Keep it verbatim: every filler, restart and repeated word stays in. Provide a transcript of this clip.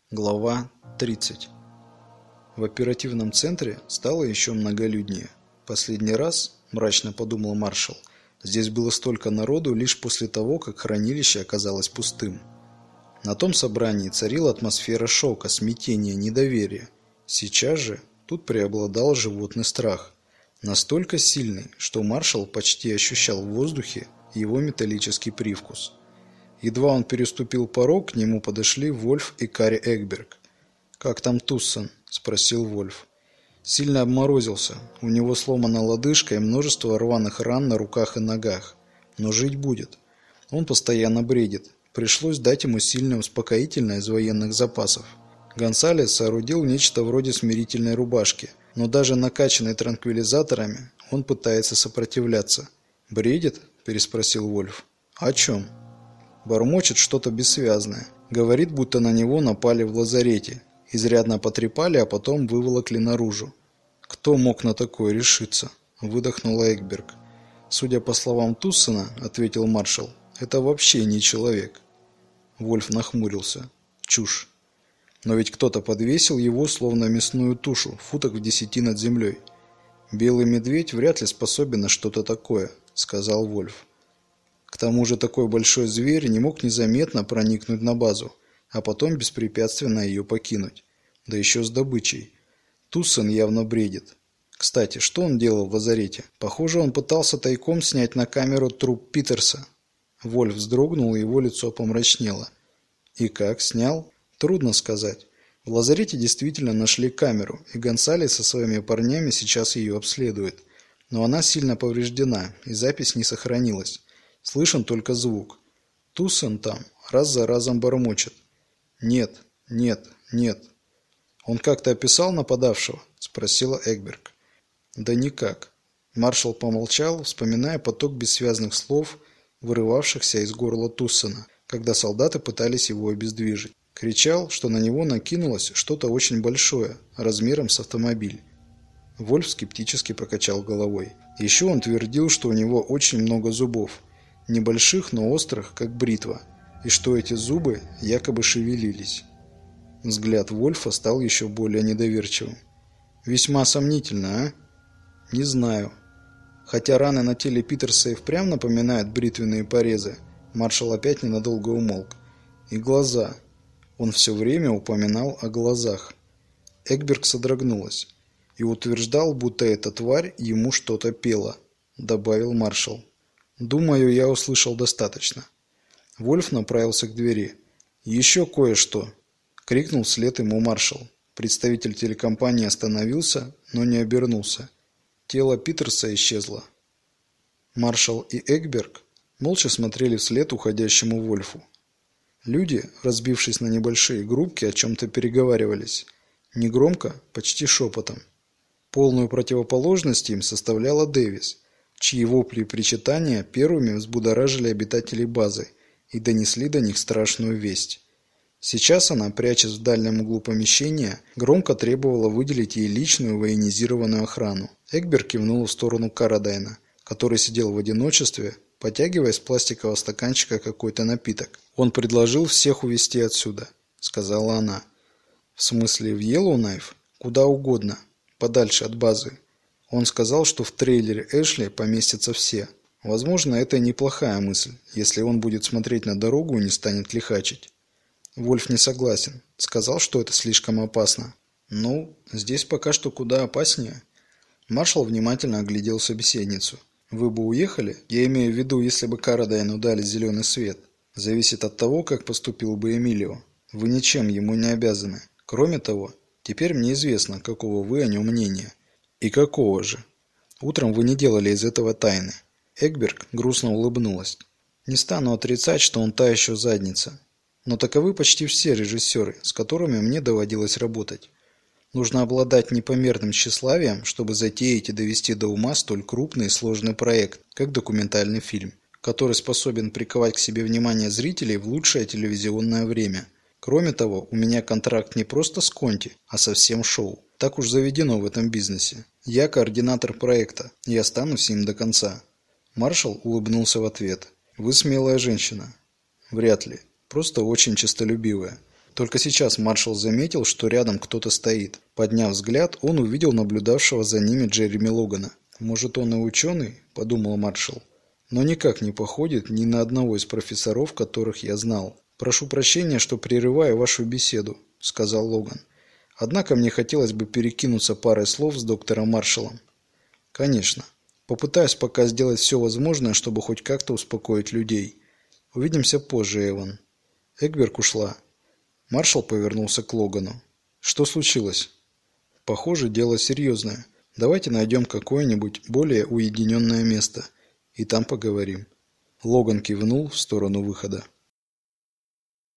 Глава тридцать. В оперативном центре стало еще многолюднее. Последний раз, мрачно подумал маршал, здесь было столько народу лишь после того, как хранилище оказалось пустым. На том собрании царила атмосфера шока, смятения, недоверия. Сейчас же тут преобладал животный страх. Настолько сильный, что маршал почти ощущал в воздухе его металлический привкус. Едва он переступил порог, к нему подошли Вольф и Кари Экберг. «Как там Туссон?» – спросил Вольф. Сильно обморозился. У него сломана лодыжка и множество рваных ран на руках и ногах. Но жить будет. Он постоянно бредит. Пришлось дать ему сильное успокоительное из военных запасов. Гонсалес соорудил нечто вроде смирительной рубашки, но даже накачанный транквилизаторами он пытается сопротивляться. «Бредит?» – переспросил Вольф. «О чем?» Бормочет что-то бессвязное. Говорит, будто на него напали в лазарете. Изрядно потрепали, а потом выволокли наружу. «Кто мог на такое решиться?» – выдохнул Экберг. «Судя по словам Туссена, – ответил маршал, – это вообще не человек». Вольф нахмурился. «Чушь. Но ведь кто-то подвесил его, словно мясную тушу, футок в десяти над землей. Белый медведь вряд ли способен на что-то такое», – сказал Вольф. К тому же такой большой зверь не мог незаметно проникнуть на базу, а потом беспрепятственно ее покинуть. Да еще с добычей. Туссен явно бредит. Кстати, что он делал в лазарете? Похоже, он пытался тайком снять на камеру труп Питерса. Вольф вздрогнул, и его лицо помрачнело. И как, снял? Трудно сказать. В лазарете действительно нашли камеру, и Гонсалес со своими парнями сейчас ее обследует. Но она сильно повреждена, и запись не сохранилась. Слышен только звук. Туссен там раз за разом бормочет. «Нет, нет, нет». «Он как-то описал нападавшего?» – спросила Экберг. «Да никак». Маршал помолчал, вспоминая поток бессвязных слов, вырывавшихся из горла Туссена, когда солдаты пытались его обездвижить. Кричал, что на него накинулось что-то очень большое, размером с автомобиль. Вольф скептически покачал головой. Еще он твердил, что у него очень много зубов. Небольших, но острых, как бритва, и что эти зубы якобы шевелились. Взгляд Вольфа стал еще более недоверчивым. «Весьма сомнительно, а?» «Не знаю». Хотя раны на теле Питерса и впрямь напоминают бритвенные порезы, маршал опять ненадолго умолк. И глаза. Он все время упоминал о глазах. Экберг содрогнулась. И утверждал, будто эта тварь ему что-то пела, добавил маршал. «Думаю, я услышал достаточно». Вольф направился к двери. «Еще кое-что!» — крикнул вслед ему маршал. Представитель телекомпании остановился, но не обернулся. Тело Питерса исчезло. Маршал и Экберг молча смотрели вслед уходящему Вольфу. Люди, разбившись на небольшие группки, о чем-то переговаривались. Негромко, почти шепотом. Полную противоположность им составляла Дэвис, чьи вопли и причитания первыми взбудоражили обитателей базы и донесли до них страшную весть. Сейчас она, прячась в дальнем углу помещения, громко требовала выделить ей личную военизированную охрану. Экберг кивнул в сторону Карадайна, который сидел в одиночестве, потягивая из пластикового стаканчика какой-то напиток. «Он предложил всех увезти отсюда», — сказала она. «В смысле, в Йеллоунайф? Куда угодно, подальше от базы. Он сказал, что в трейлере Эшли поместятся все. Возможно, это неплохая мысль, если он будет смотреть на дорогу и не станет лихачить». Вольф не согласен. Сказал, что это слишком опасно. «Ну, здесь пока что куда опаснее». Маршал внимательно оглядел собеседницу. «Вы бы уехали? Я имею в виду, если бы Карадайну дали зеленый свет. Зависит от того, как поступил бы Эмилио. Вы ничем ему не обязаны. Кроме того, теперь мне известно, какого вы о нем мнения». «И какого же? Утром вы не делали из этого тайны». Экберг грустно улыбнулась. «Не стану отрицать, что он та еще задница. Но таковы почти все режиссеры, с которыми мне доводилось работать. Нужно обладать непомерным тщеславием, чтобы затеять и довести до ума столь крупный и сложный проект, как документальный фильм, который способен приковать к себе внимание зрителей в лучшее телевизионное время. Кроме того, у меня контракт не просто с Конти, а со всем шоу. Так уж заведено в этом бизнесе. Я координатор проекта, и останусь им до конца». Маршал улыбнулся в ответ. «Вы смелая женщина». «Вряд ли. Просто очень честолюбивая. Только сейчас маршал заметил, что рядом кто-то стоит. Подняв взгляд, он увидел наблюдавшего за ними Джереми Логана. «Может, он и ученый?» – подумал маршал. «Но никак не походит ни на одного из профессоров, которых я знал. Прошу прощения, что прерываю вашу беседу», – сказал Логан. «Однако мне хотелось бы перекинуться парой слов с доктором Маршалом». «Конечно. Попытаюсь пока сделать все возможное, чтобы хоть как-то успокоить людей. Увидимся позже, Эван». Эгберг ушла. Маршал повернулся к Логану. «Что случилось?» «Похоже, дело серьезное. Давайте найдем какое-нибудь более уединенное место, и там поговорим». Логан кивнул в сторону выхода.